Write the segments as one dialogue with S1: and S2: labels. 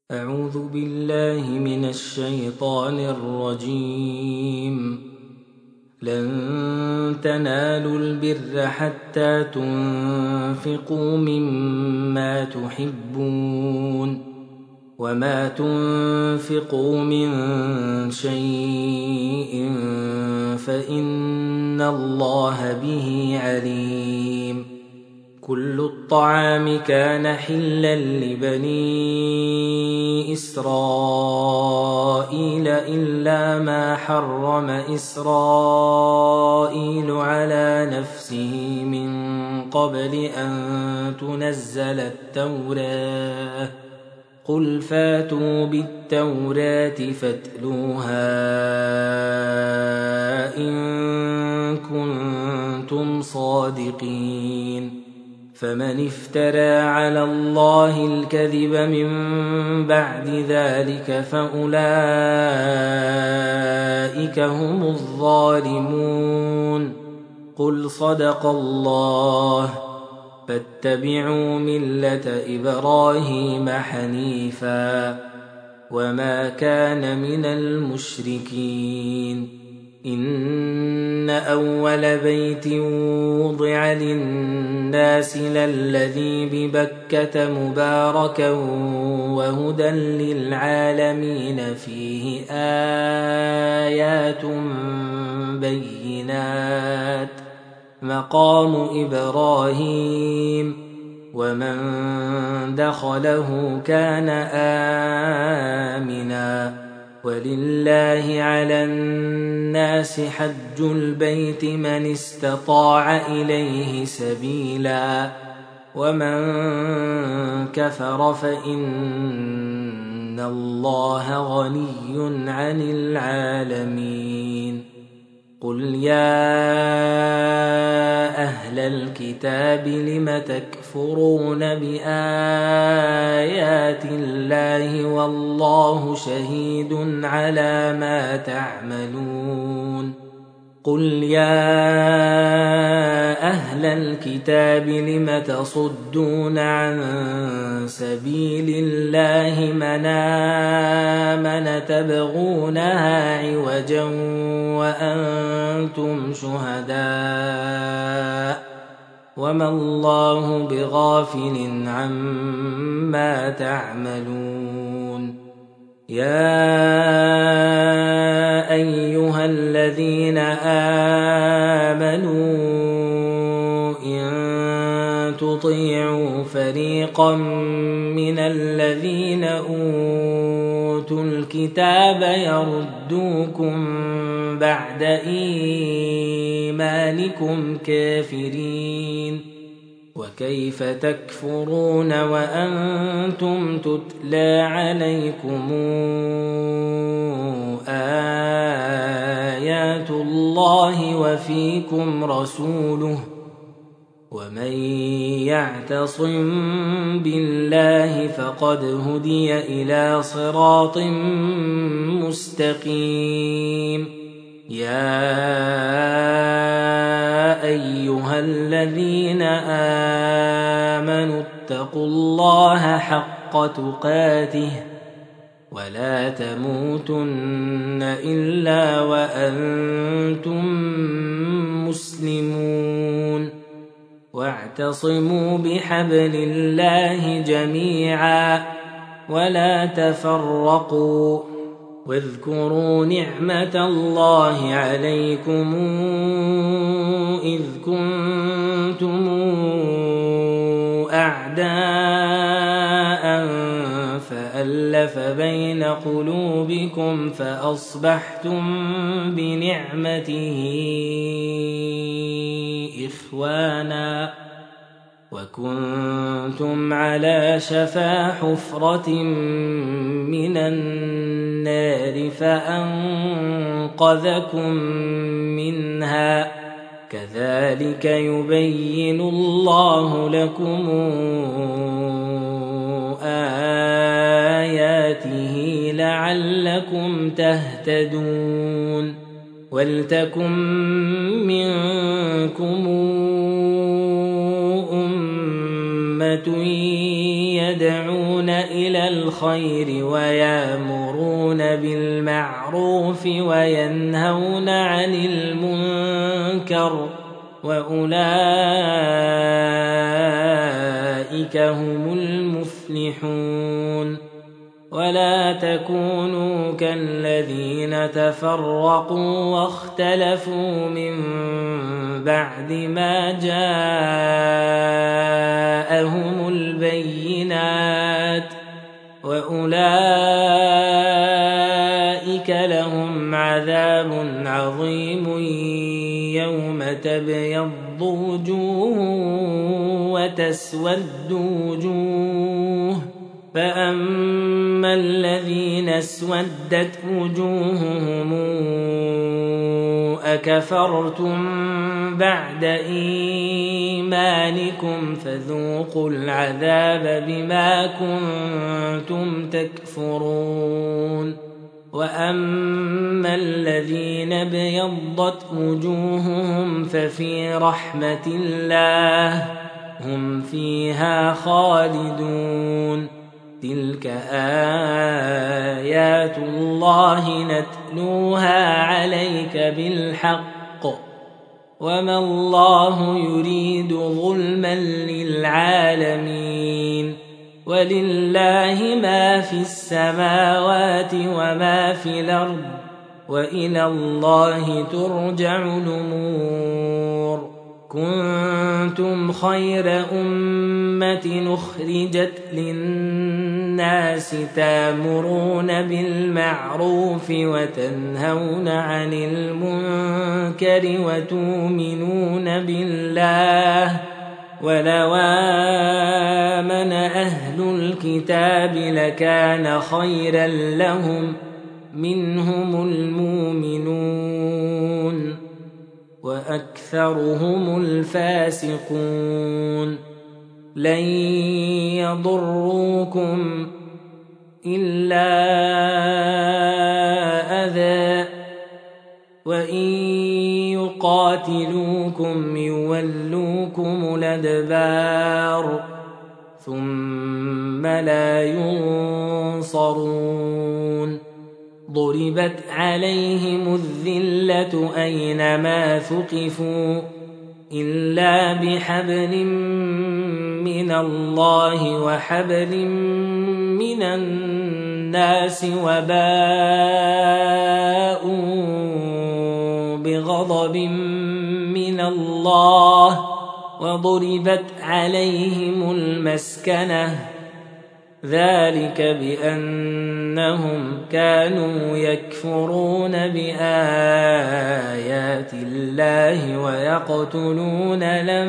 S1: أعوذ بالله من الشيطان الرجيم. لن تنالوا البر حتى تنفقوا مما تحبون وما تنفقوا من شيء فإن الله به عليم. كل الطعام كان حلا لبني إسرائيل إلا ما حرم إسرائيل على نفسه من قبل أن تنزل التوراة. قل فاتوا بالتوراة فاتلوها إن كنتم صادقين. فمن افترى على الله الكذب من بعد ذلك فأولئك هم الظالمون. قل صدق الله. فاتبعوا ملة إبراهيم حنيفا وما كان من المشركين. إن أول بيت وضع للناس للذي ببكة مباركا وهدى للعالمين فيه آيات بينات مقام إبراهيم ومن دخله كان آمنا. ولله على الناس حج البيت من استطاع إليه سبيلا ومن كفر فإن الله غني عن العالمين. قل يا أهل الكتاب لم تكفرون بآيات الله والله شهيد على ما تعملون. قل يا أهل الكتاب لم تصدون عن سبيل الله من آمن تبغونها عوجا وأنتم شهداء وما الله بغافل عما تعملون. يا أيها الذين آمنوا إن تطيعوا فريقا من الذين أوتوا الكتاب يردوكم بعد إيمانكم كافرين. وكيف تكفرون وأنتم تتلى عليكم آيات الله وفيكم رسوله ومن يعتصم بالله فقد هدي إلى صراط مستقيم. يا أيها الذين آمنوا اتقوا الله حق تقاته ولا تموتن إلا وأنتم مسلمون. واعتصموا بحبل الله جميعا ولا تفرقوا. واذكروا نعمة الله عليكم إذ كنتم أعداء فألف بين قلوبكم فأصبحتم بنعمته إخوانا وكنتم على شفا حفرة من النار فأنقذكم منها. كذلك يبين الله لكم آياته لعلكم تهتدون. ولتكن منكم أمة يدعون إلى الخير ويأمرون بالمعروف وينهون عن المنكر وأولئك هم المفلحون ولا تكونوا كالذين تفرقوا واختلفوا من بعد ما جاءهم البينات وأولئك لهم عذاب عظيم يوم تبيض وجوه وتسود وجوه فأما الذين اسودت وجوههم أكفرتم بعد إيمانكم فذوقوا العذاب بما كنتم تكفرون وأما الذين ابيضت وجوههم ففي رحمة الله هم فيها خالدون تلك آيات الله نتلوها عليك بالحق وما الله يريد ظلما للعالمين ولله ما في السماوات وما في الأرض وإلى الله ترجع الأمور كنتم خير أمة أخرجت للناس تأمرون بالمعروف وتنهون عن المنكر وتؤمنون بالله ولو آمن أهل الكتاب لكان خيرا لهم منهم المؤمنون وأكثرهم الفاسقون لن يضروكم إلا أذى وإن يقاتلوكم يولوكم الأدبار ثم لا ينصرون ضربت عليهم الذلة أينما ثقفوا إلا بحبل من الله وحبل من الناس وباءوا بغضب من الله وضربت عليهم المسكنة ذلك بأنهم كانوا يكفرون بآيات الله ويقتلون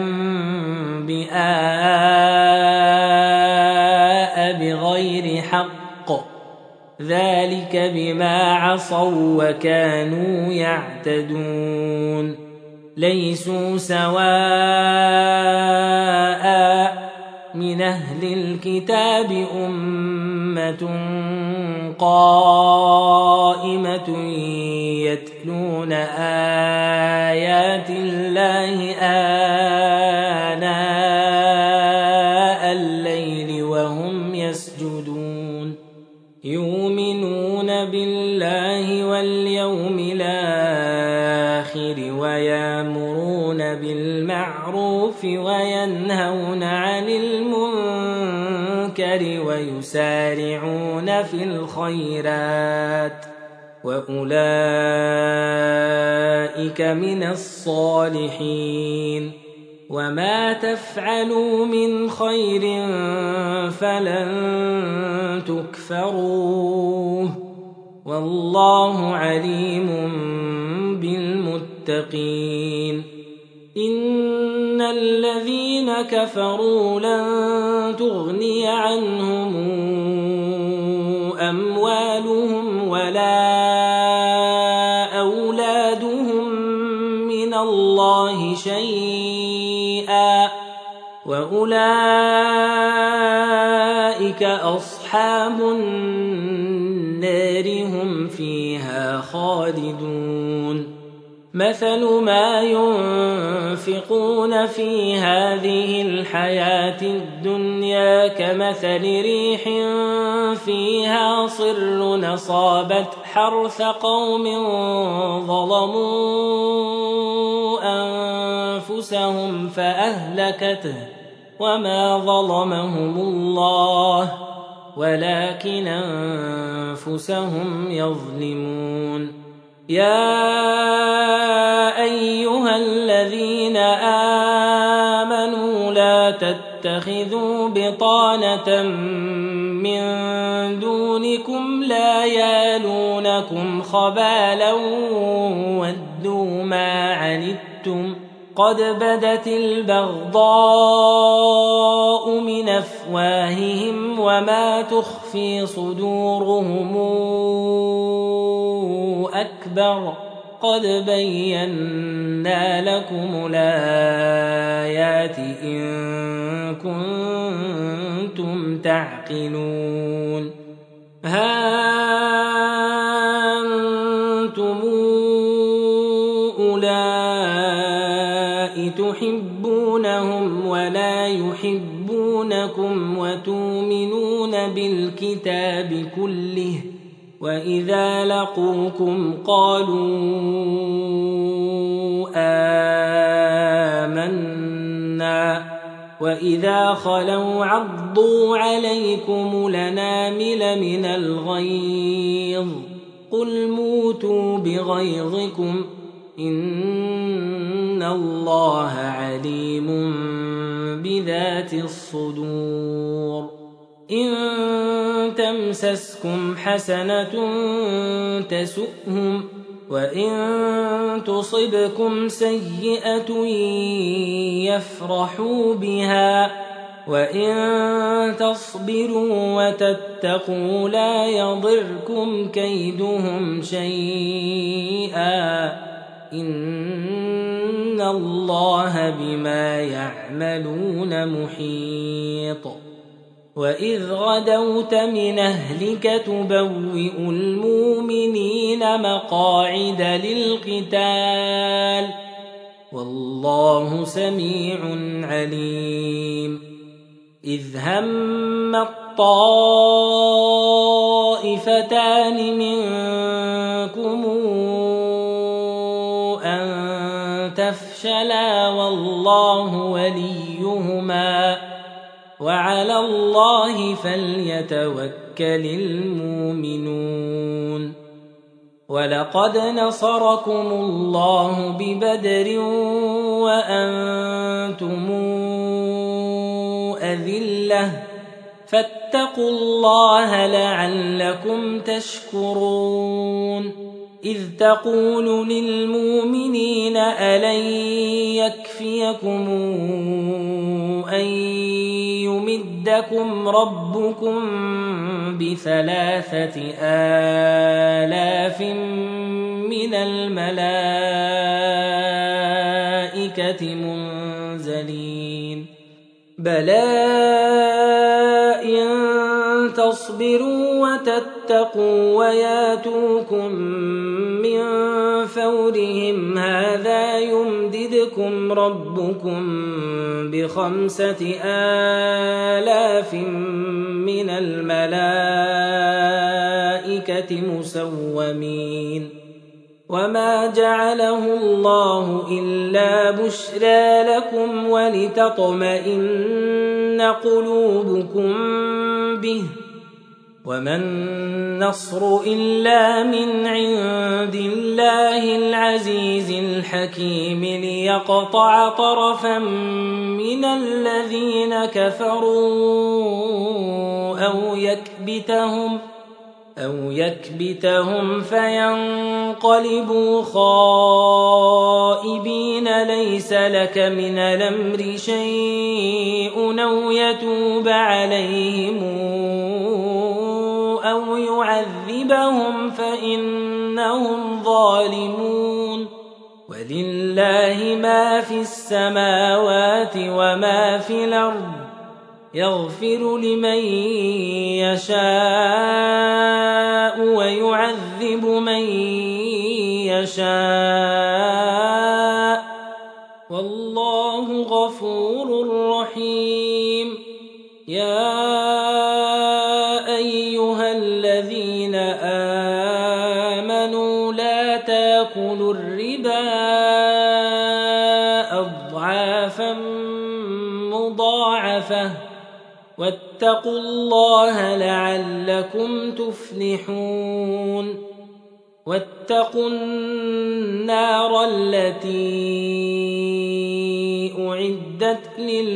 S1: الأنبياء بغير حق ذلك بما عصوا وكانوا يعتدون ليسوا سواء من أهل الكتاب أمة قائمة يتلون آيات الله آناء الليل وهم يسجدون يؤمنون بالله واليوم الآخر ويأمرون بالمعروف وينهون عن المنكر ويسارعون في الخيرات وأولئك من الصالحين وما تفعلوا من خير فلن تكفروه والله عليم بالمتقين إن الذين كفروا لن تغني عنهم أموالهم ولا أولادهم من الله شيئا وأولئك أصحاب النار هم فيها خالدون مثل ما ينفقون في هذه الحياة الدنيا كمثل ريح فيها صر أصابت حرث قوم ظلموا أنفسهم فأهلكته وما ظلمهم الله ولكن أنفسهم يظلمون. يا أيها الذين آمنوا لا تتخذوا بطانة من دونكم لا يالونكم خبالا ودوا ما عنتم قد بدت البغضاء من أفواههم وما تخفي صدورهم أكبر قد بينا لكم الآيات إن كنتم تعقلون. ها أنتم أولئك تحبونهم ولا يحبونكم وتؤمنون بالكتاب كله وإذا لقوكم قالوا آمنا وإذا خلوا عضوا عليكم الأنامل من الغيظ قل موتوا بغيظكم إن الله عليم بذات الصدور. إن تمسسكم حسنة تسؤهم وإن تصبكم سيئة يفرحوا بها وإن تصبروا وتتقوا لا يضركم كيدهم شيئا إن الله بما يعملون محيط. وإذ غدوت من أهلك تبوئ المؤمنين مقاعد للقتال والله سميع عليم. إذ هم الطائفتان منكم أن تفشلا والله وليهما وعلى الله فليتوكل المؤمنون. ولقد نصركم الله ببدر وأنتم أذلة فاتقوا الله لعلكم تشكرون. إذ تقول للمؤمنين ألن يكفيكم أن يمدكم ربكم ب3,000 من الملائكة منزلين بلى إن تصبروا وتتقوا وياتوكم من فورهم هذا يمددكم ربكم ب5,000 من الملائكة مسومين. وما جعله الله إلا بشرى لكم ولتطمئن قلوبكم به وما النصر إلا من عند الله العزيز الحكيم ليقطع طرفا من الذين كفروا أو يكبتهم فينقلبوا خائبين ليس لك من الأمر شيء أو يتوب عليهم أو يعذبهم فإنهم ظالمون. ولله ما في السماوات وما في الأرض يغفر لمن يشاء ويعذب من يشاء الذين آمنوا لا تأكلوا الربا أضعافا مضاعفة واتقوا الله لعلكم تفلحون واتقوا النار التي أعدت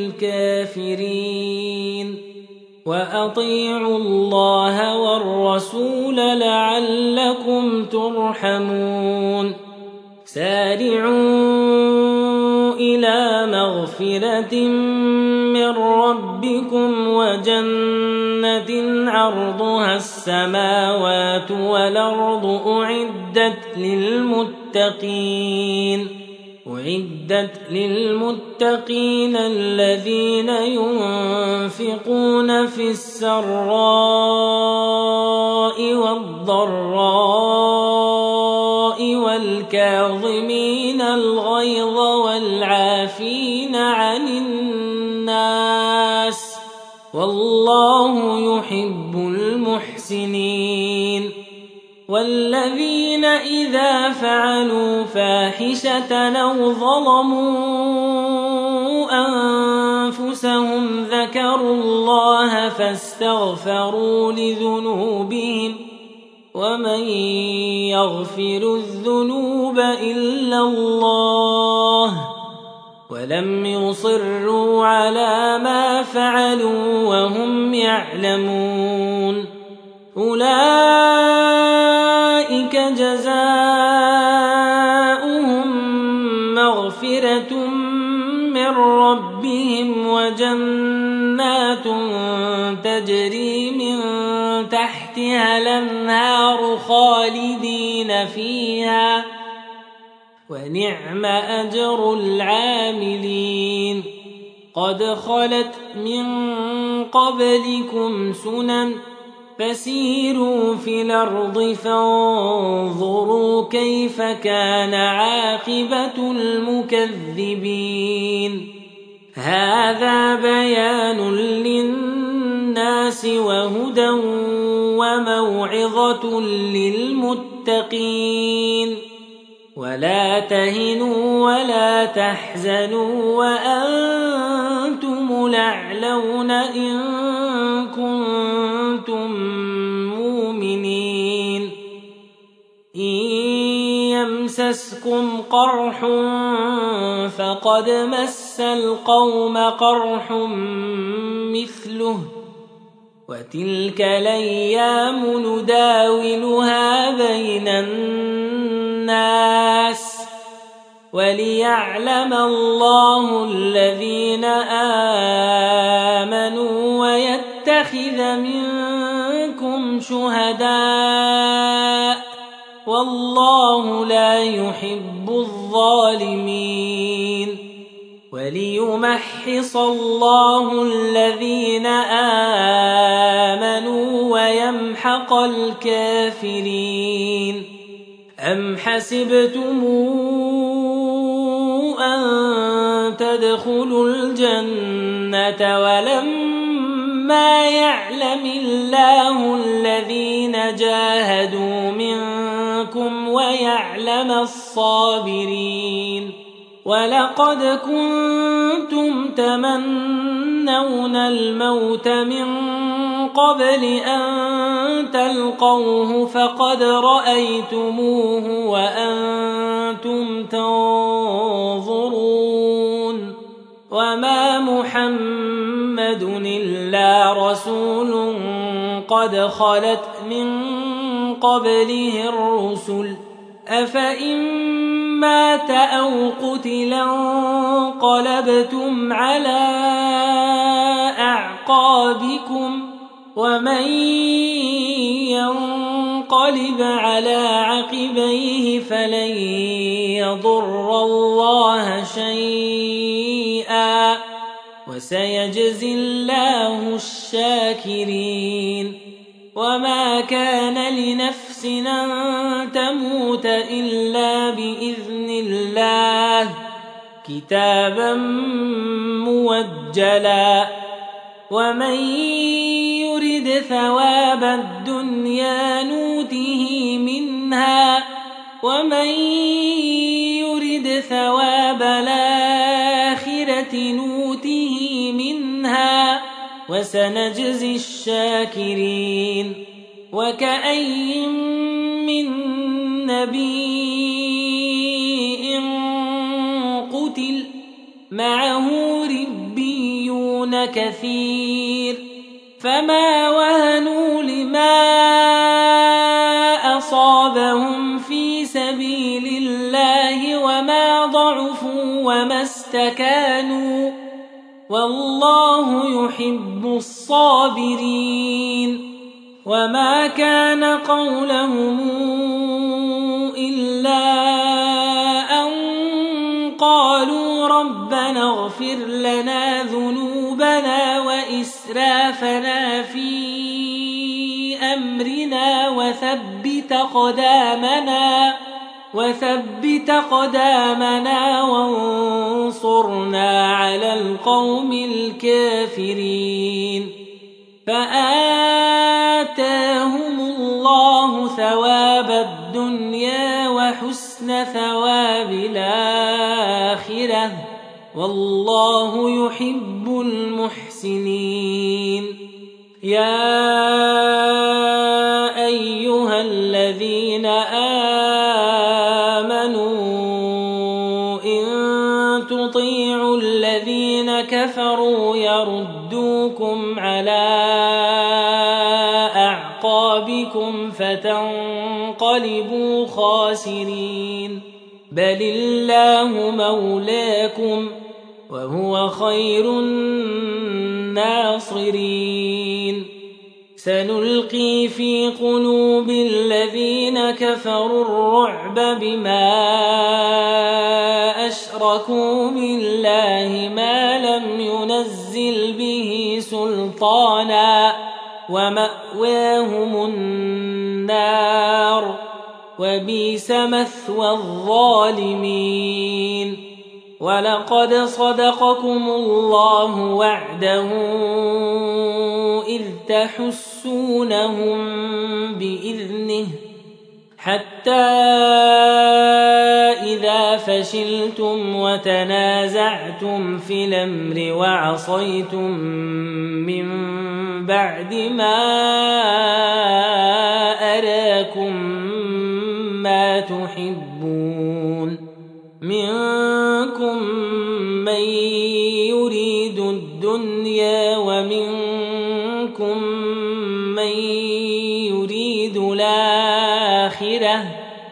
S1: للكافرين وأطيعوا الله والرسول لعلكم ترحمون سارعوا إلى مغفرة من ربكم وجنة عرضها السماوات والأرض أعدت للمتقين الذين ينفقون في السراء والضراء والكاظمين الغيظ والعافين عن الناس والله يحب المحسنين والذين إذا فعلوا فاحشة أو ظلموا أنفسهم ذكروا الله فاستغفروا لذنوبهم ومن يغفر الذنوب إلا الله ولم يصروا على ما فعلوا وهم يعلمون أولئك جزاؤهم مغفرة من ربهم وجنات تجري من تحتها الأنهار خالدين فيها ونعم أجر العاملين قد خلت من قبلكم سنن فسيروا في الأرض فانظروا كيف كان عاقبة المكذبين هذا بيان للناس وهدى وموعظة للمتقين ولا تهنوا ولا تحزنوا وأنتم الأعلون إن كنتم مؤمنين إن يمسسكم قرح فقد مس القوم قرح مثله وتلك الأيام نداولها بين الناس وليعلم الله الذين آمنوا ويتخذ منكم شهداء والله لا يحب الظالمين وليمحص الله الذين آمنوا ويمحق الكافرين أم حسبتم أن تدخلوا الجنة ولما يعلم الله الذين جاهدوا منكم ويعلم الصابرين ولقد كنتم تمنون الموت من قبل أن تلقوه فقد رأيتموه وأنتم تنظرون وما محمد إلا رسول قد خلت من قبله الرسل أفإن مات أو قتلا انقلبتم على أعقابكم ومن ينقلب على عقبيه فلن يضر الله شيئا وسيجزي الله الشاكرين وما كان لنفس أن تموت إلا بإذن الله كتابا موجلا ومن يرد ثواب الدنيا الدنيا نوته منها ومن يرد ثواب الآخرة نوته منها وسنجزي الشاكرين وكأي من نبي قتل معه ربيون كثير فما وهنوا لما أصابهم في سبيل الله وما ضعفوا وما استكانوا والله يحب الصابرين وما كان قولهم إلا أن قالوا ربنا اغفر لنا ذنوبنا وإسرافنا في أمرنا وثبت قدامنا وانصرنا على القوم الكافرين فآتاهم الله ثواب الدنيا وحسن ثواب الآخرة والله يحب المحسنين يا أيها الذين آمنوا إن تطيعوا الذين كفروا يردوكم على أعقابكم فتنقلبوا خاسرين بل الله مولاكم وهو خير الناصرين سنلقي في قلوب الذين كفروا الرعب بما أشركوا بالله ما لم ينزل به سلطانا ومأواهم النار وبئس مثوى الظالمين ولقد صدقكم الله وعده إذ تحسونهم بإذنه حتى إذا فشلتم وتنازعتم في الأمر وعصيتم من بعد ما أراكم ما تحبون منكم من يريد الدنيا ومنكم من يريد الآخرة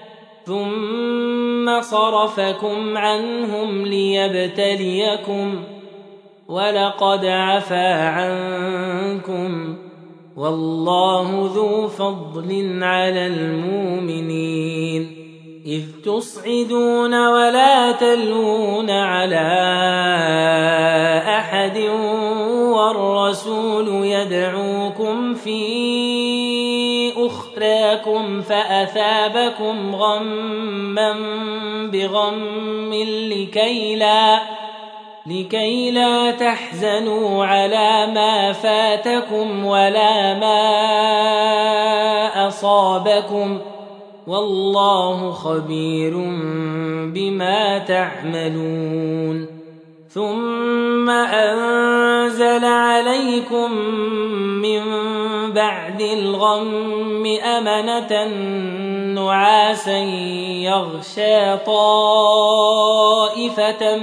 S1: ثم صرفكم عنهم ليبتليكم ولقد عفا عنكم والله ذو فضل على المؤمنين إذ تصعدون ولا تلوون على أحد والرسول يدعوكم في أخراكم فأثابكم غما بغم لكي لا تحزنوا على ما فاتكم ولا ما أصابكم والله خبير بما تعملون ثم أنزل عليكم من بعد الغم أمنة نعاسا يغشى طائفة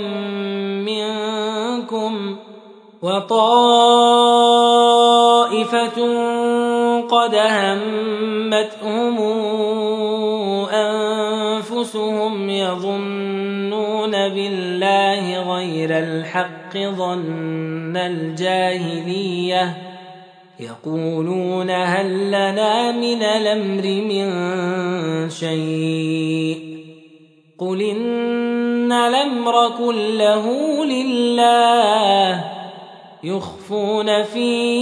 S1: منكم وطائفة قد همتهم أنفسهم يظنون بالله غير الحق ظن الجاهلية يقولون هل لنا من الأمر من شيء قل إن الأمر كله لله يخفون في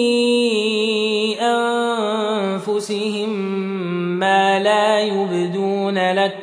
S1: أنفسهم ما لا يبدون لك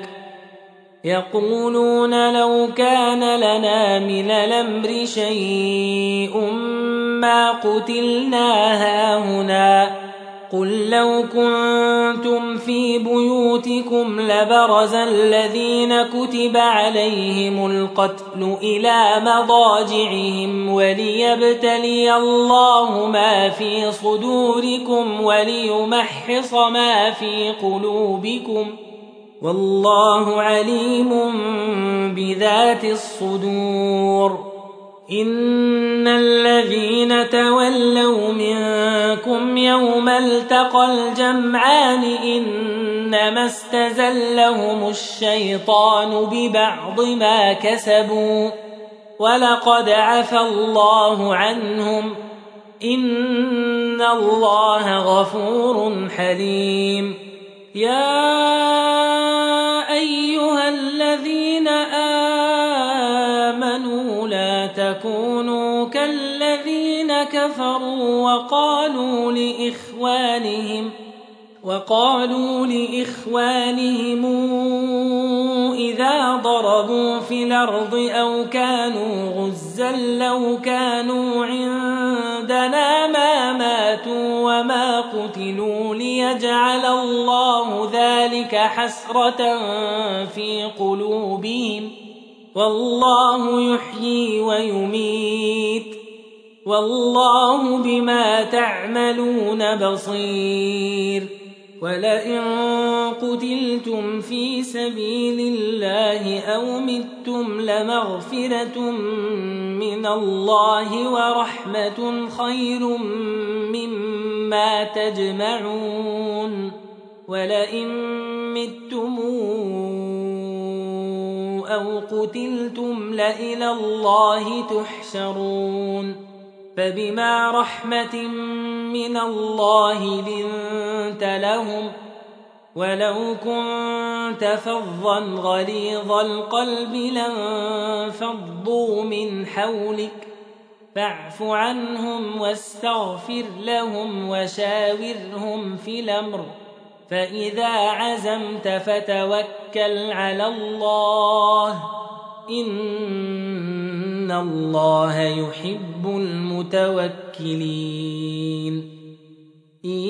S1: يقولون لو كان لنا من الأمر شيء ما قتلنا هاهنا قل لو كنتم في بيوتكم لبرز الذين كتب عليهم القتل إلى مضاجعهم وليبتلي الله ما في صدوركم وليمحص ما في قلوبكم والله عليم بذات الصدور. إن الذين تولوا منكم يوم التقى الجمعان إنما استزلهم الشيطان ببعض ما كسبوا ولقد عفى الله عنهم إن الله غفور حليم. يا أيها الذين آمنوا لا تكونوا كالذين كفروا وقالوا لإخوانهم إذا ضربوا في الأرض أو كانوا غزا لو كانوا عندنا ما ماتوا وما قتلوا ليجعل الله ذلك حسرة في قلوبهم والله يحيي ويميت والله بما تعملون بصير. ولئن قتلتم في سبيل الله أو متم لمغفرة من الله ورحمة خير مما تجمعون. ولئن متم أو قتلتم لإلى الله تحشرون. فبما رحمة من الله لنت لهم ولو كنت فظا غليظ القلب لانفضوا من حولك فاعف عنهم واستغفر لهم وشاورهم في الأمر فإذا عزمت فتوكل على الله إن الله يحب المتوكلين. إن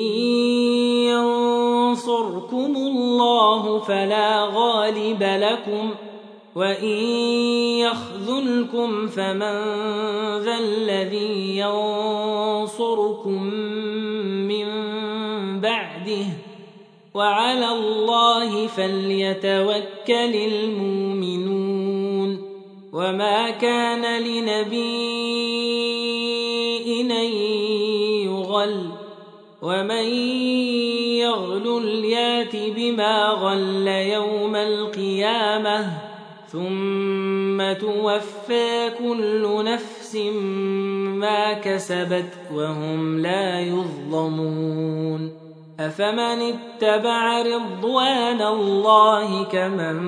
S1: ينصركم الله فلا غالب لكم وإن يخذلكم فمن ذا الذي ينصركم من بعده وعلى الله فليتوكل المؤمنون. وما كان لنبي أن يغل ومن يغل يات بما غل يوم القيامة ثم توفى كل نفس ما كسبت وهم لا يظلمون. أفمن اتبع رضوان الله كمن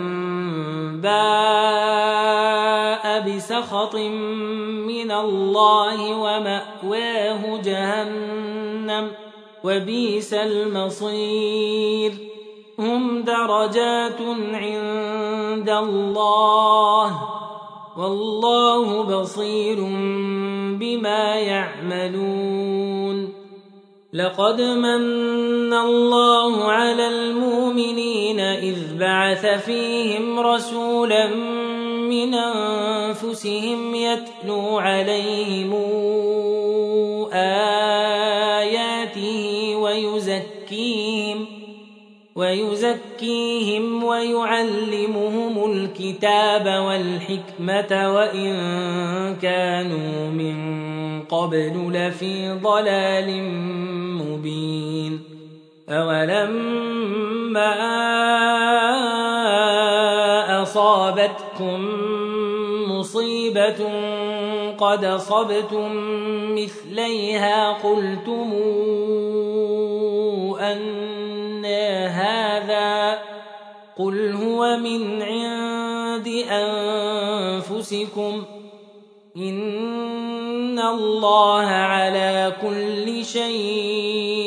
S1: باء بسخط من الله ومأواه جهنم وبئس المصير. هم درجات عند الله والله بصير بما يعملون. لقد من الله على المؤمنين إذ بعث فيهم رسولا من أنفسهم يتلو عليهم آياته ويزكيهم ويعلمهم الكتاب والحكمة وإن كانوا من قبل لفي ضلال مبين. أولما أصابتكم مصيبة قد أصبتم مثليها قلتم أن هذا قل هو من عند أنفسكم إن الله على كل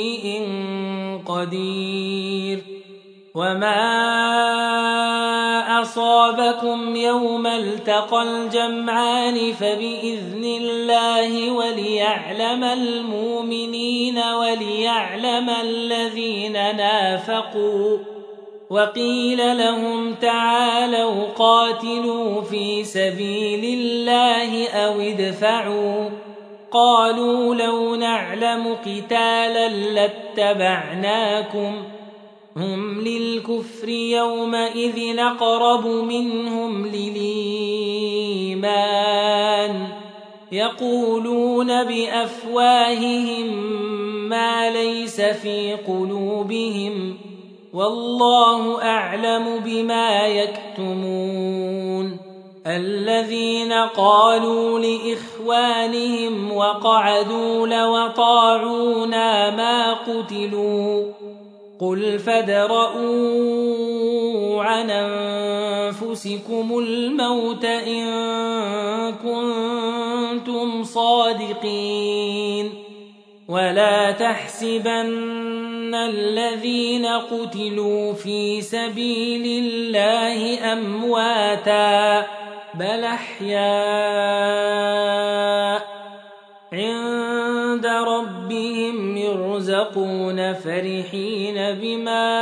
S1: شيء قدير. وما أصابكم يوم التقى الجمعان فبإذن الله وليعلم المؤمنين وليعلم الذين نافقوا. وقيل لهم تعالوا قاتلوا في سبيل الله أو ادفعوا. قالوا لو نعلم قتالا لاتبعناكم. هم للكفر يومئذ أقرب منهم للإيمان يقولون بأفواههم ما ليس في قلوبهم والله أعلم بما يكتمون. الذين قالوا لإخوانهم وقعدوا لو أطاعونا ما قتلوا قل فادرءوا عن أنفسكم الموت إن كنتم صادقين. ولا تحسبن الذين قتلوا في سبيل الله أمواتا بل أحياء عند ربهم يرزقون فرحين بما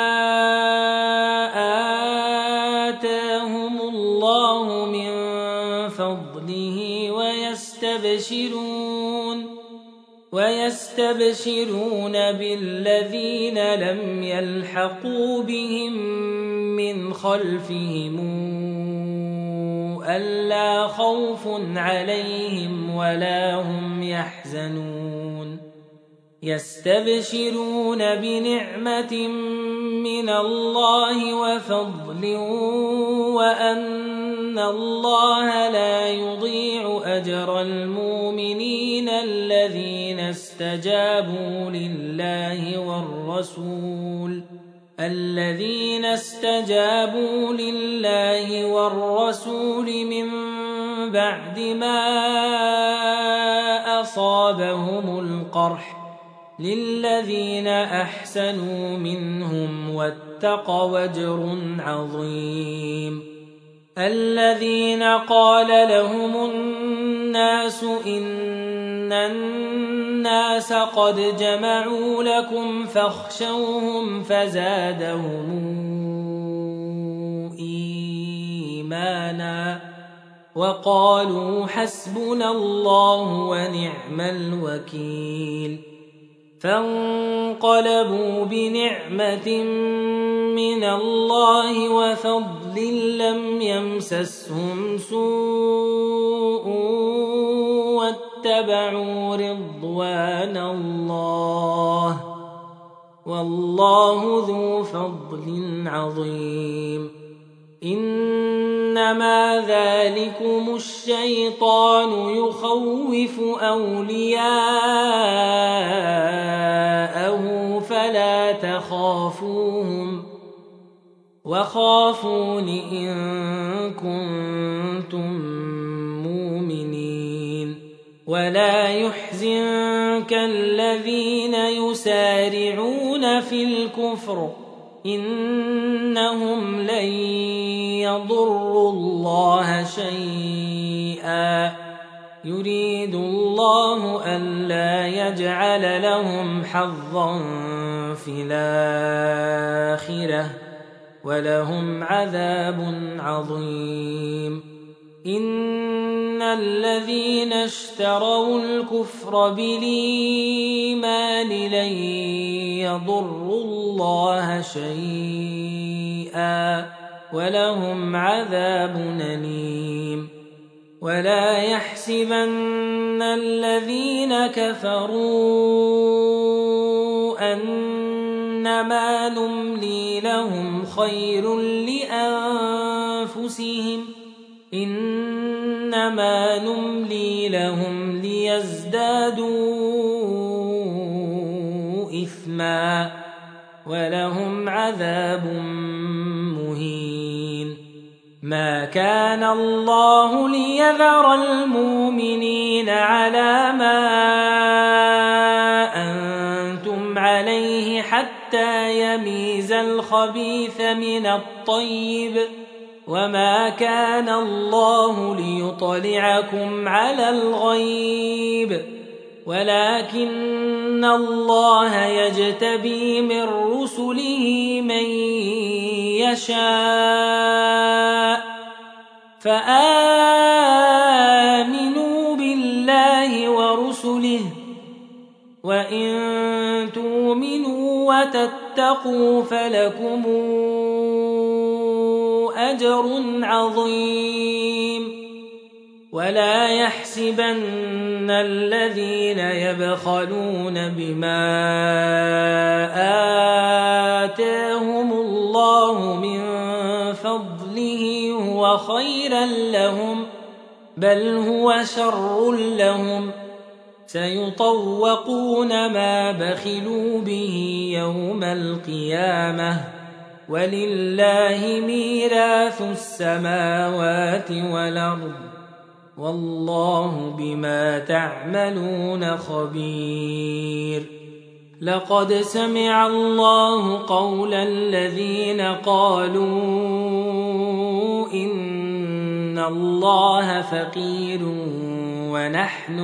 S1: آتاهم الله من فضله ويستبشرون بالذين لم يلحقوا بهم من خلفهم ألا خوف عليهم ولا هم يحزنون. يستبشرون بنعمة من الله وفضل وأن الله لا يضيع أجر المؤمنين الذين استجابوا لله والرسول من بعد ما أصابهم القرح للذين أحسنوا منهم واتقوا أجر عظيم. الذين قال لهم الناس إن الناس قد جمعوا لكم فاخشوهم فزادهم إيمانا وقالوا حسبنا الله ونعم الوكيل. فانقلبوا بنعمة من الله وفضل لم يمسسهم سوء واتبعوا رضوان الله والله ذو فضل عظيم. إنما ذلكم الشيطان يخوف أولياءه فلا تخافوهم وخافون إن كنتم مؤمنين. ولا يحزنك الذين يسارعون في الكفر إنهم لن يضروا الله شيئا يريد الله ألا يجعل لهم حظا في الآخرة ولهم عذاب عظيم. إن الذين اشتروا الكفر بالإيمان لن يضروا الله شيئا ولهم عذاب أليم. ولا يحسبن الذين كفروا أنما نملي لهم خير لأنفسهم إنما نملي لهم ليزدادوا إثما ولهم عذاب مهين. ما كان الله ليذر المؤمنين على ما أنتم عليه حتى يميز الخبيث من الطيب وما كان الله ليطلعكم على الغيب ولكن الله يجتبي من رسله من يشاء فآمنوا بالله ورسله وإن تؤمنوا وتتقوا فلكم أجر عظيم ولا يحسبن الذين يبخلون بما آتاهم الله من فضله هو خيرا لهم بل هو شر لهم سيطوقون ما بخلوا به يوم القيامة ولله ميراث السماوات والأرض والله بما تعملون خبير لقد سمع الله قول الذين قالوا إن الله فقير ونحن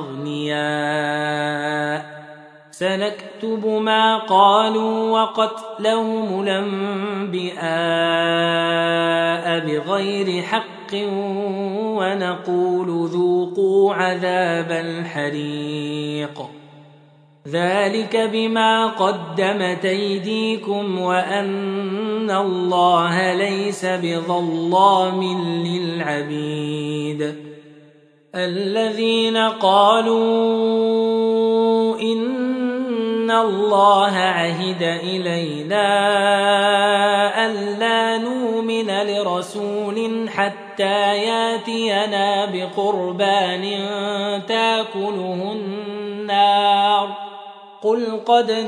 S1: أغنياء سنكتب ما قالوا وقتلهم الأنبياء بغير حق ونقول ذوقوا عذاب الحريق ذلك بما قدمت أيديكم وأن الله ليس بظلام للعبيد الذين قالوا إن الله عهد إلينا ألا نؤمن لرسول حتى ياتينا بقربان تاكله النار قل قد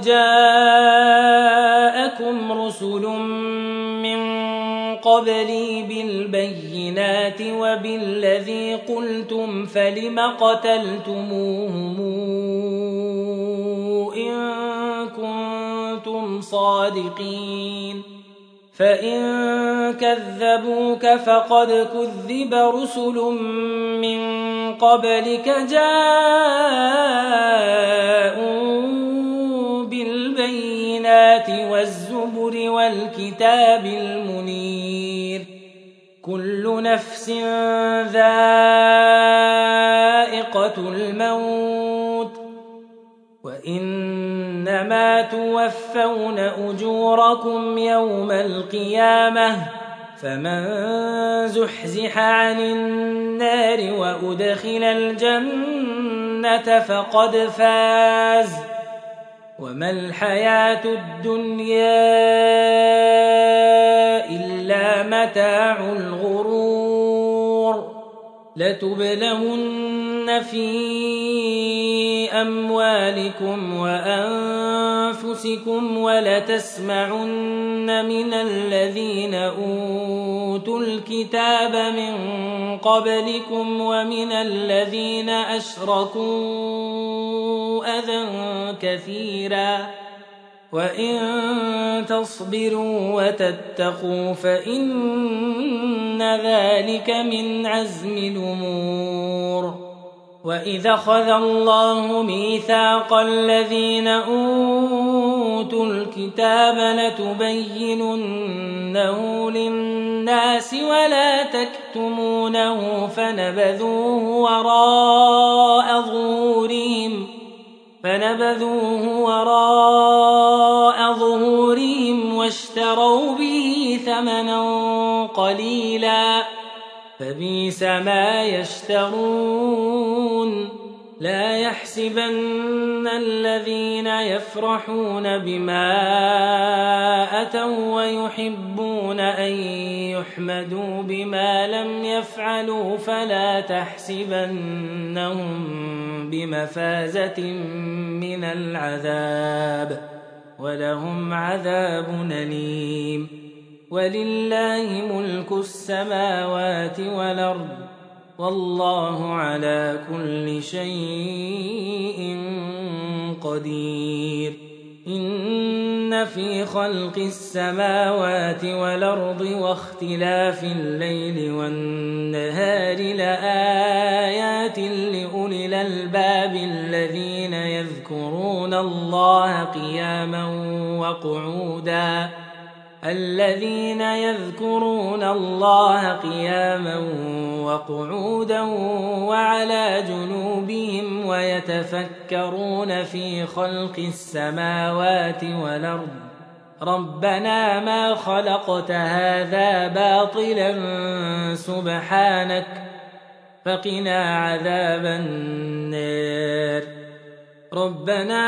S1: جاءكم رسل من قبلي بالبينات وبالذي قلتم فلم قتلتموهم إن كنتم صادقين فإن كذبوك فقد كذب رسل من قبلك جاءوا بالبينات والزبر والكتاب المنير كل نفس ذائقة الموت وإنما توفون أجوركم يوم القيامة فمن زحزح عن النار وأدخل الجنة فقد فاز وما الحياة الدنيا إلا متاع الغرور لتبلون في أموالكم وأنفسكم ولتسمعن من الذين أوتوا الكتاب من قبلكم ومن الذين أشركوا أذى كثيرا وإن تصبروا وتتقوا فإن ذلك من عزم الأمور وإذا أخذ الله ميثاق الذين أوتوا الكتاب لتبيننه للناس ولا تكتمونه فنبذوه وراء ظهورهم واشتروا به ثمنا قليلا فبئس ما يشترون لا يحسبن الذين يفرحون بما أتوا ويحبون أن يحمدوا بما لم يفعلوا فلا تحسبنهم بمفازة من العذاب ولهم عذاب أليم ولله ملك السماوات والأرض والله على كل شيء قدير إن في خلق السماوات والأرض واختلاف الليل والنهار لآيات لأولي الألباب الذين يذكرون الله قياما وقعودا وعلى جنوبهم ويتفكرون في خلق السماوات والأرض ربنا ما خلقت هذا باطلا سبحانك فقنا عذاب النار ربنا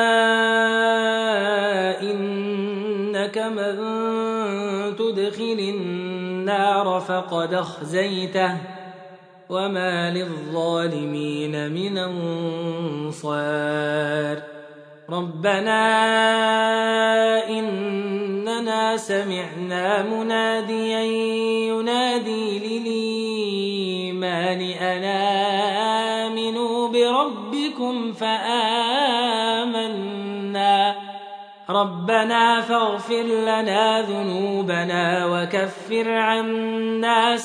S1: إنك من تدخل النار فقد أخزيته وما للظالمين من أنصار ربنا إننا سمعنا مناديا ينادي للإيمان أن آمنوا بربكم فآمنا ربنا فاغفر لنا ذنوبنا وكفر عنا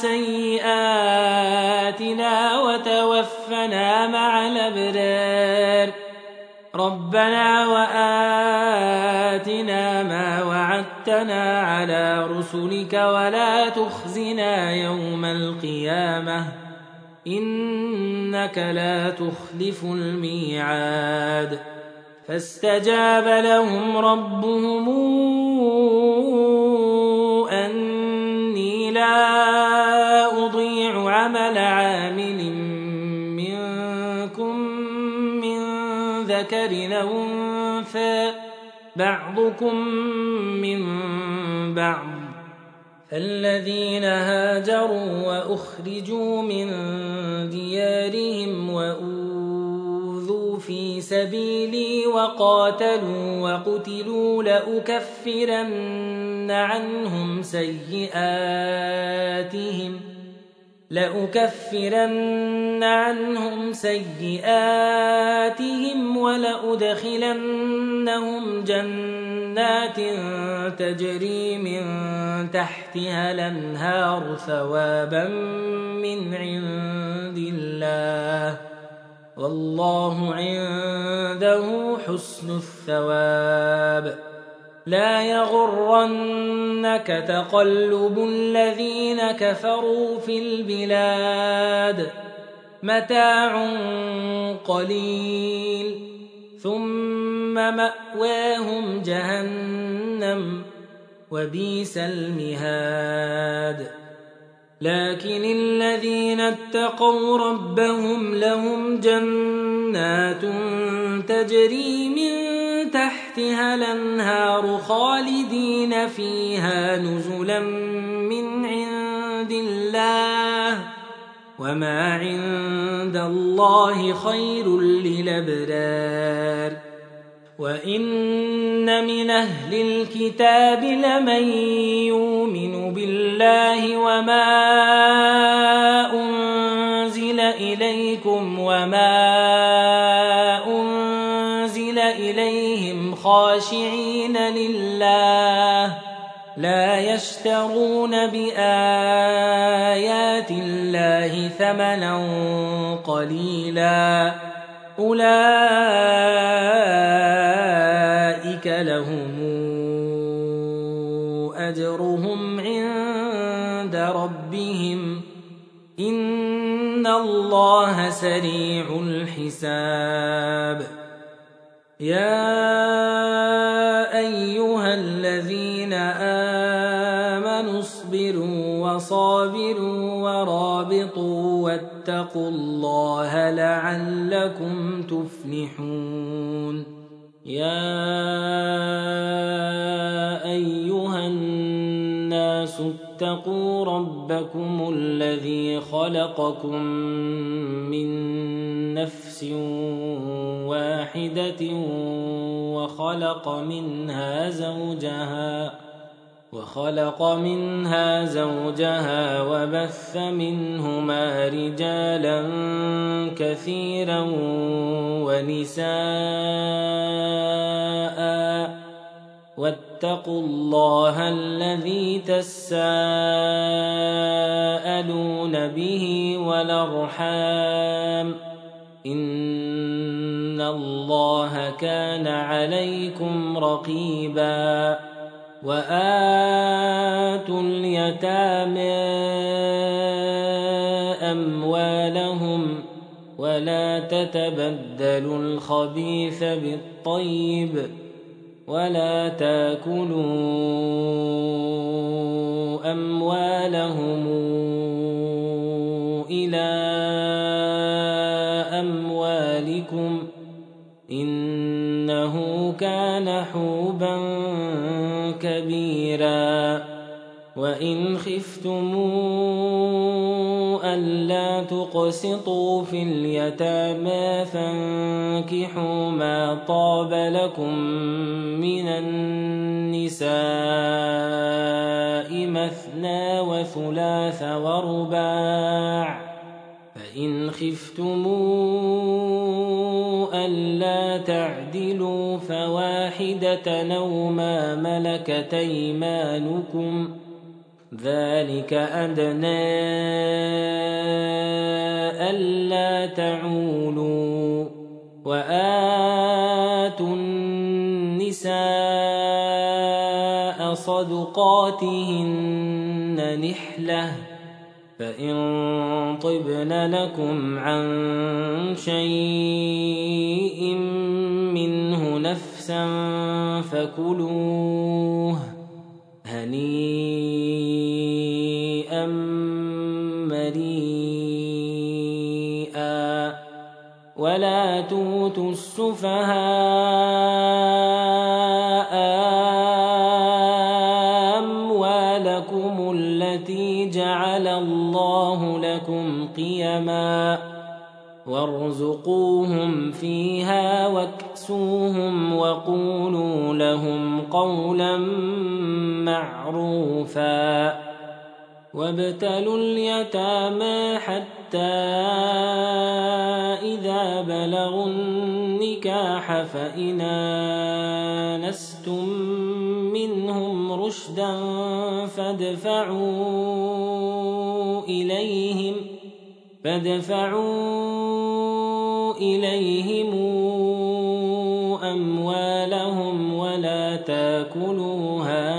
S1: سيئاتنا وتوفنا مع الأبرار ربنا وآتنا ما وعدتنا على رسلك ولا تخزنا يوم القيامة إنك لا تخلف الميعاد فاستجاب لهم ربهم أني لا أضيع عمل عامل منكم من ذكر أو أنثى بعضكم من بعض فالذين هاجروا وأخرجوا من ديارهم وأوذوا في سبيلي وقاتلوا وقتلوا لأكفرن عنهم سيئاتهم ولأدخلنهم جنات تجري من تحتها الأنهار ثوابا من عند الله والله عنده حسن الثواب لا يغرنك تقلب الذين كفروا في البلاد متاع قليل ثم مأواهم جهنم وبئس المهاد لكن الذين اتقوا ربهم لهم جنات تجري من تحتها الأنهار خالدين فيها نزلا من عند الله وما عند الله خير للأبرار وإن من أهل الكتاب لمن يؤمن بالله وما أنزل إليكم وما أنزل إليهم خاشعين لله لا يشترون بآيات الله ثمنا قليلا أولئك لهم أجرهم عند ربهم إن الله سريع الحساب يا أيها الذين آمنوا اصبروا وصابروا ورابطوا واتقوا الله لعلكم تفلحون يا أيها الناس اتقوا ربكم الذي خلقكم من نفس واحدة وخلق منها زوجها وبث منهما رجالا كثيرا ونساء واتقوا الله الذي تساءلون به والأرحام إن الله كان عليكم رقيبا وآتوا اليتامى أموالهم ولا تتبدلوا الخبيث بالطيب ولا تاكلوا أموالهم إلى أموالكم إنه كان حوبا كبيرا وإن خفتم ألا تقسطوا في اليتامى فانكحوا ما طاب لكم من النساء مثنى وثلاث ورباع فإن خفتم ألا تعدلوا فواحدة أو ما ملكت أيمانكم ذلك أدنى ألا تعولوا وآتوا النساء صدقاتهن نحلة فإن طبن لكم عن شيء منه نفسا فكلوه هنيئا مريئا ولا تؤتوا السفهاء أموالكم التي جعل الله لكم قيما وارزقوهم فيها واكسوهم وقولوا لهم قولا معروفا وابتلوا اليتامى حتى إذا بلغوا النكاح فإن آنستم منهم رشدا فادفعوا إليهم أموالهم ولا تاكلوها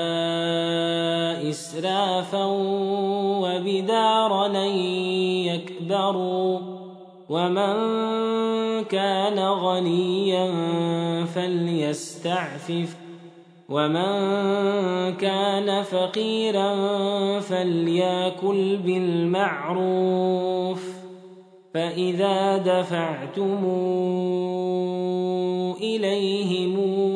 S1: إسرافا وبدارا أن يكبروا ومن كان غنيا فليستعفف ومن كان فقيرا فليأكل بالمعروف فإذا دفعتم إليهم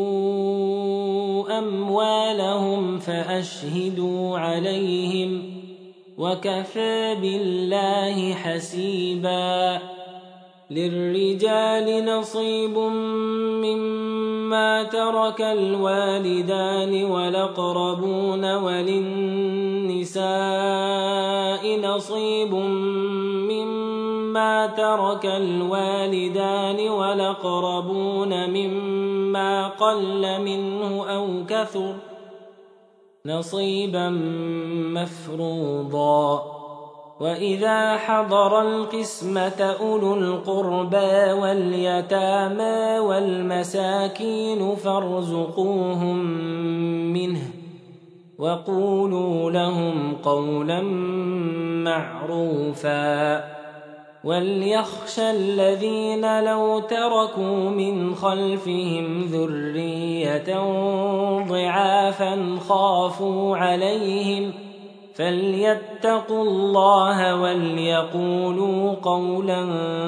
S1: أموالهم فأشهدوا عليهم وكفى بالله حسيبا للرجال نصيب مما ترك الوالدان والأقربون وللنساء نصيب مما ترك الوالدان والأقربون مما قل منه أو كثر نصيبا مفروضا وإذا حضر القسمة أولو القربى واليتامى والمساكين فارزقوهم منه وقولوا لهم قولا معروفا وليخشى الذين لو تركوا من خلفهم ذرية ضعافا خافوا عليهم فليتقوا الله وليقولوا قولا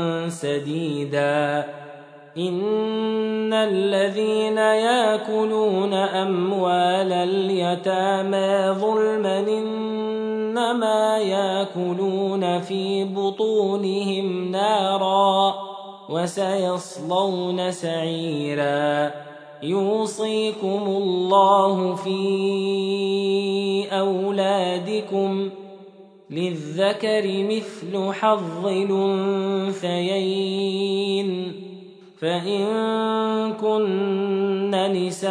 S1: سديدا إن الذين يأكلون أموال اليتامى ظلما إنما يأكلون في بطونهم نارا وسيصلون سعيرا يوصيكم الله في أولادكم للذكر مثل حظ الأنثيين فإن كن نساء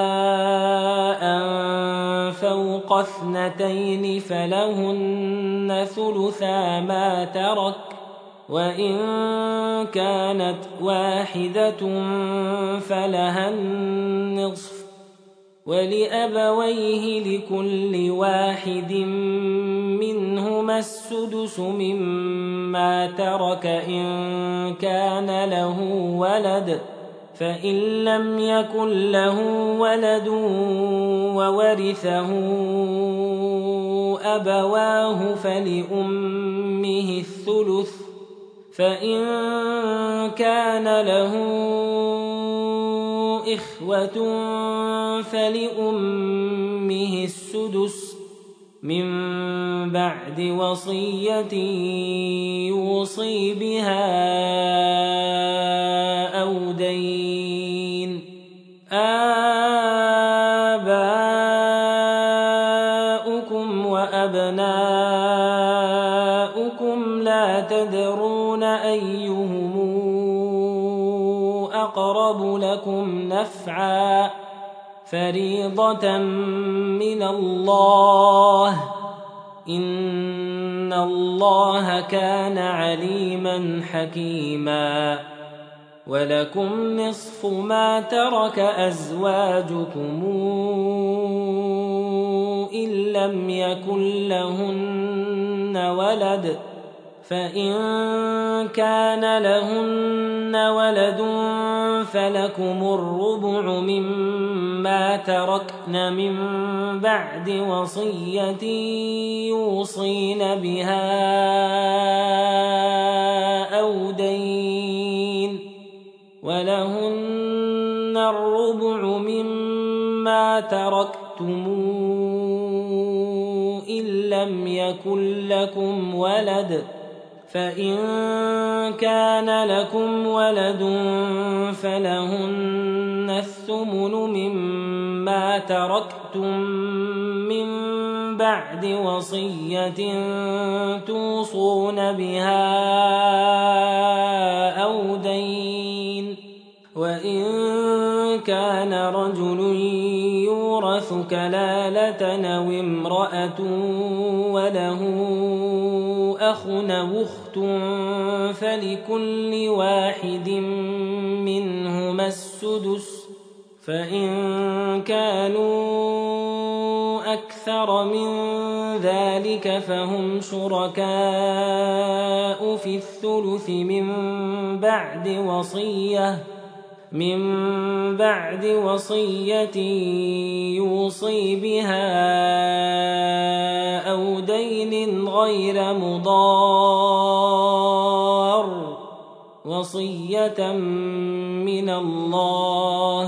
S1: فوق 2 فلهن ثلثا ما ترك، وإن كانت واحدة فلها النصف، ولأبويه لكل واحد منهما السدس مما ترك إن كان له ولد، فإن لم يكن له ولد وورثه أبواه فلأمه الثلث، فإن كان له إخوة فلأمه السدس من بعد وصية يوصي بها أو دين. آباؤكم وأبناؤكم لا تدرون أيهم أقرب لكم نفعا، فريضة من الله، إن الله كان عليما حكيما. ولكم نصف ما ترك أزواجكم إن لم يكن لهن ولد، فإن كان لهن ولد فلكم الربع مما تركن من بعد وصية يوصين بها أو دين، ولهن الربع مما تركتم إن لم يكن لكم ولد، فإن كان لكم ولد فلهن الثمن مما تركتم من بعد وصية توصون بها أو دين. وإن كان رجل يورث كلالة أو امرأة وله أخ أو أخت فلكل واحد منهما السدس، فإن كانوا أكثر من ذلك فهم شركاء في الثلث من بعد وصية يوصي بها أو دين غير مضار، وصية من الله،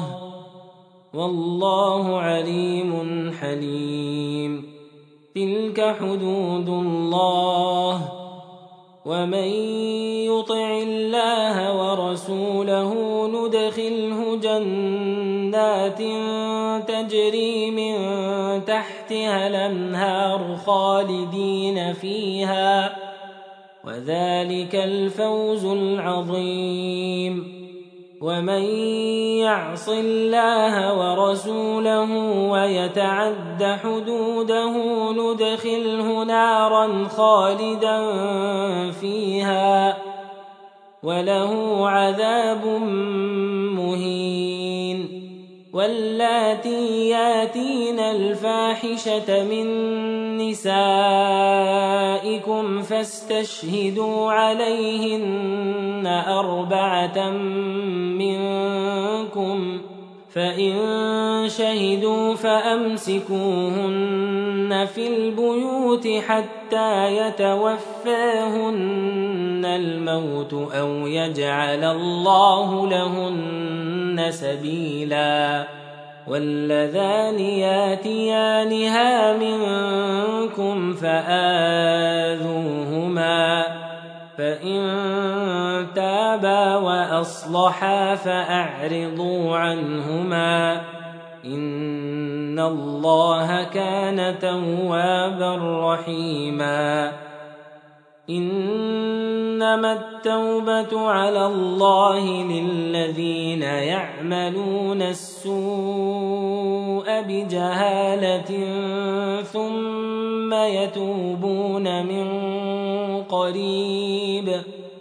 S1: والله عليم حليم. تلك حدود الله، ومن يطع الله ورسوله ندخله جنات تجري من تحتها الأنهار خالدين فيها، وذلك الفوز العظيم. ومن يعص الله ورسوله ويتعد حدوده ندخله نارا خالدا فيها وله عذاب مهين. واللاتي ياتين الفاحشة من نسائكم فاستشهدوا عليهن 4 منكم، فإن شهدوا فأمسكوهن في البيوت حتى يتوفاهن الموت أو يجعل الله لهن سبيلا. واللذان ياتيانها منكم فآذوهما، فإن تابا وأصلحا فأعرضوا عنهما، إن الله كان توابا رحيما. إن إنما التوبة على الله للذين يعملون السوء بجهالة ثم يتوبون من قريب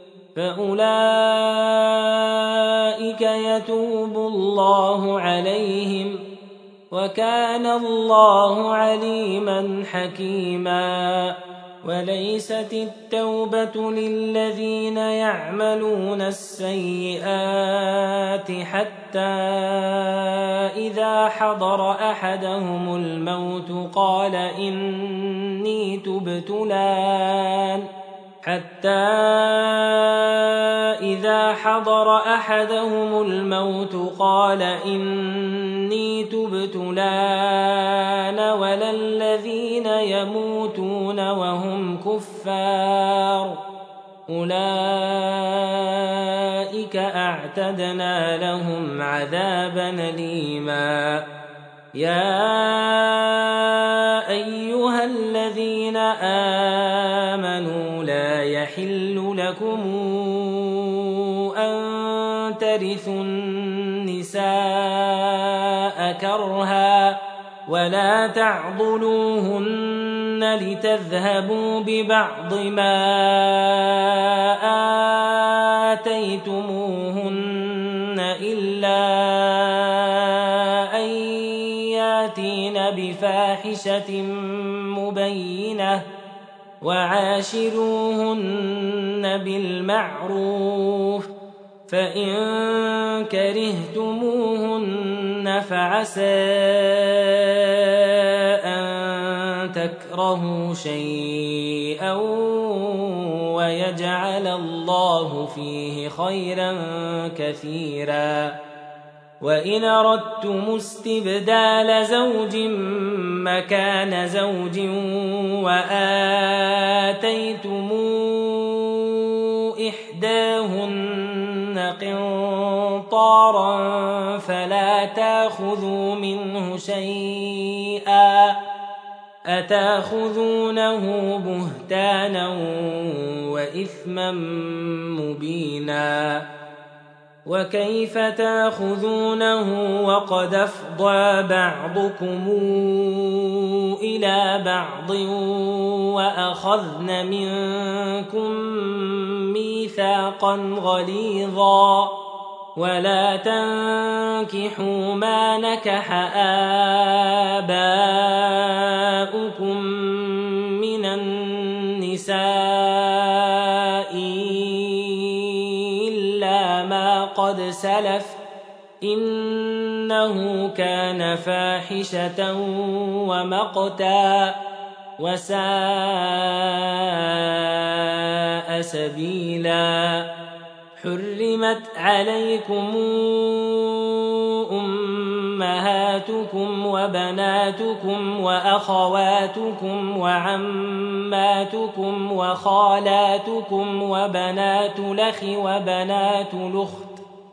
S1: فأولئك يتوب الله عليهم وكان الله عليما حكيما. وليست التوبة للذين يعملون السيئات حتى إذا حضر أحدهم الموت قال إني تبت الآن ولا الذين يموتون وهم كفار أولئك أعتدنا لهم عذابا أليما. يا أيها الذين آمنوا لا يحل لكم أن ترثوا النساء كرها ولا تعضلوهن لتذهبوا ببعض ما آتيتموهن إلا أن ياتين بفاحشة مبينة وعاشروهن بالمعروف فإن كرهتموهن فعسى أن تكرهوا شيئا ويجعل الله فيه خيرا كثيرا. وإن أردتم استبدال زوج مكان زوج وآتيتم إحداهن قنطارا فلا تأخذوا منه شيئا أتأخذونه بهتانا وإثما مبينا. وكيف تأخذونه وقد أفضى بعضكم إلى بعض وأخذن منكم ميثاقا غليظا. ولا تنكحوا ما نكح آباؤكم من النساء إلا ما قد سلف إنه كان فاحشة ومقتا وساء سبيلا. حرمت عليكم أمهاتكم وبناتكم وأخواتكم وعماتكم وخالاتكم وبنات الأخ وبنات الأخت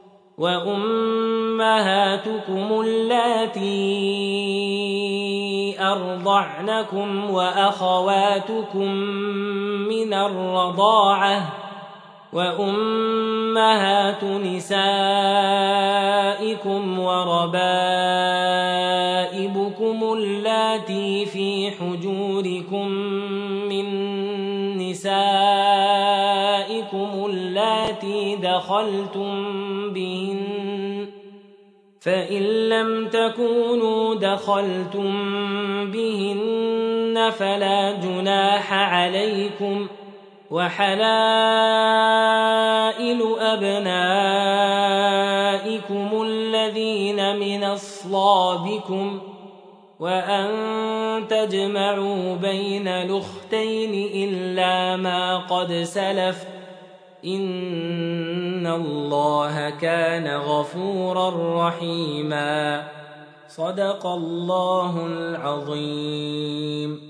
S1: وأمهاتكم اللاتي أرضعنكم وأخواتكم من الرضاعة وأمهات نسائكم وربائبكم اللاتي في حجوركم من نسائكم اللاتي دخلتم بهن فإن لم تكونوا دخلتم بهن فلا جناح عليكم. وحلائل أبنائكم الذين من أصلابكم وأن تجمعوا بين الأختين إلا ما قد سلف إن الله كان غفورا رحيما. صدق الله العظيم.